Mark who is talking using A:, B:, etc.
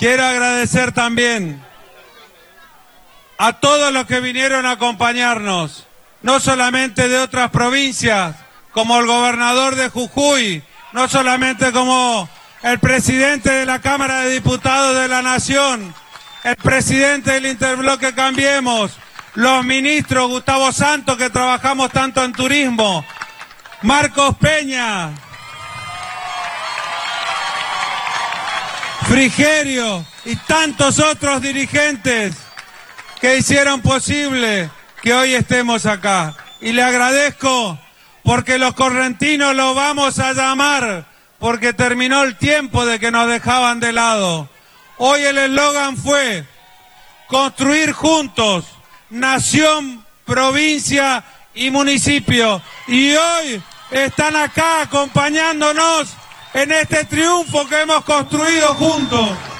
A: Quiero agradecer también a todos los que vinieron a acompañarnos, no solamente de otras provincias, como el gobernador de Jujuy, no solamente como el presidente de la Cámara de Diputados de la Nación, el presidente del Interbloque Cambiemos, los ministros Gustavo Santos, que trabajamos tanto en turismo, Marcos Peña, Frigerio y tantos otros dirigentes que hicieron posible que hoy estemos acá. Y le agradezco porque los correntinos lo vamos a llamar, porque terminó el tiempo de que nos dejaban de lado. Hoy el eslogan fue construir juntos, nación, provincia y municipio. Y hoy están acá acompañándonos en este triunfo que hemos construido juntos.